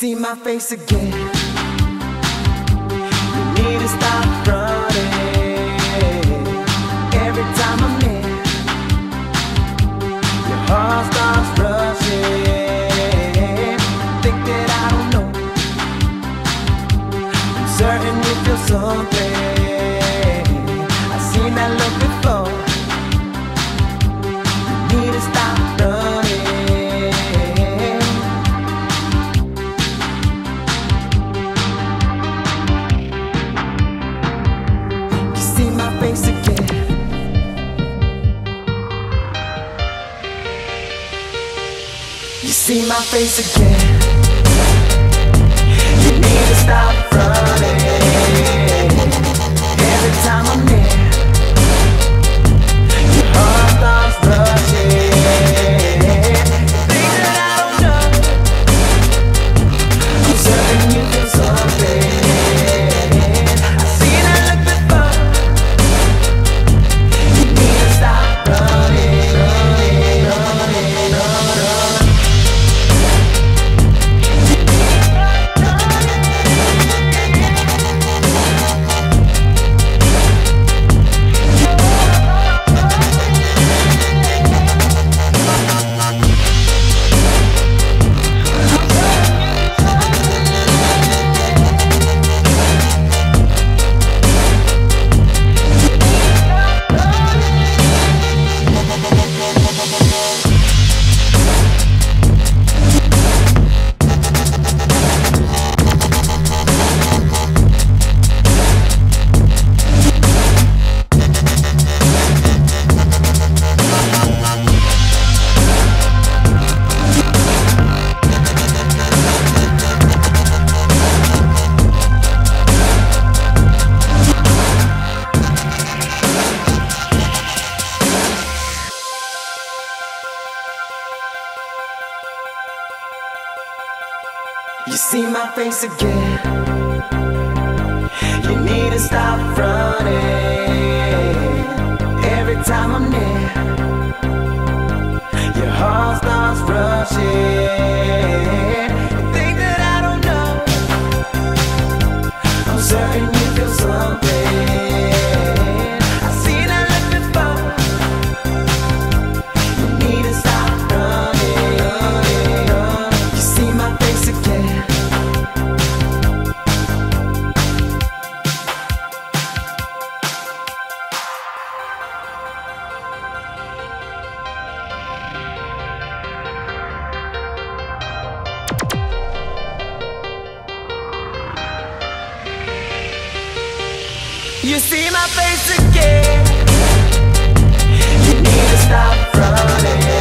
see my face again. You need to stop running. Every time I'm near, your heart starts rushing. Think that I don't know. I'm certain you feel something. I've seen that look before. You need to stop running. Face again. You see my face again. You need to stop running. Every time I'm near, your heart starts rushing. Things that I don't know, I'm certain you feel something. You see my face again. You need to stop running. Every time I'm near, your heart starts rushing. You think that I don't know, I'm certain you feel something. I've seen that look before. You need to stop running. You see my face again. You see my face again. You need to stop running.